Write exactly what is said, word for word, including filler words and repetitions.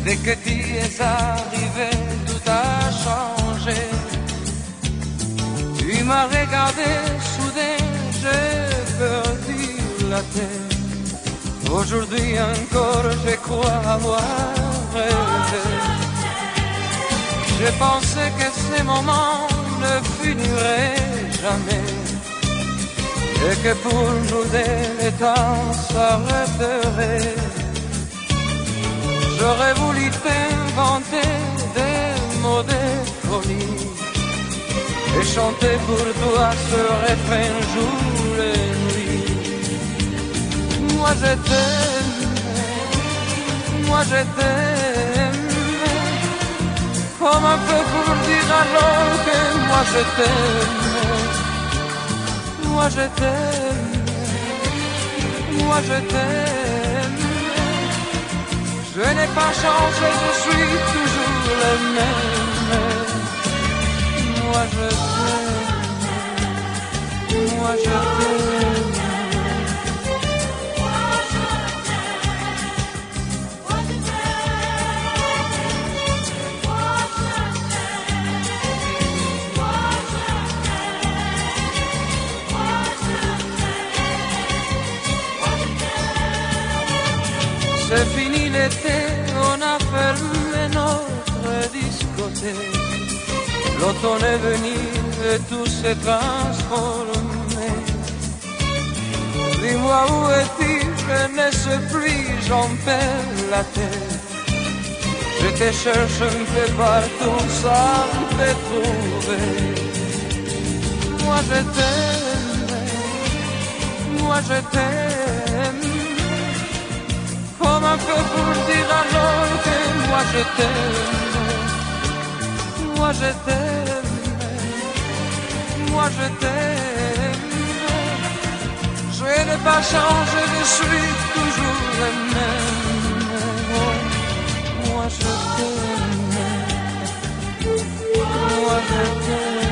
Dès que tu es arrivé, tout a changé. Tu m'as regardé, soudain, j'ai perdu la tête. Aujourd'hui encore, je crois avoir rêvé. J'ai pensé que ces moments ne finiraient jamais et que pour nous deux, le temps s'arrêterait. J'aurais voulu t'inventer des mots de folie et chanter pour toi ce refrain jour et nuit. Moi je t'aime, moi je t'aime, comme un peu pour dire alors que moi je t'aime. Moi je t'aime, moi je t'aime. Je n'ai pas changé, je suis toujours le même. Moi je t'aime, moi je t'aime. C'est fini l'été, on a fermé notre discothèque. L'automne est venu et tout s'est transformé. Dis-moi où es-tu, je ne sais plus, j'en perds la tête. Je te cherche un peu partout sans te trouver. Moi je t'aime, moi je t'aime, comme un peu pour dire alors que moi je t'aime. Moi je t'aime, moi je t'aime. Je n'ai pas changé, je suis toujours le même. Moi je t'aime, moi je t'aime.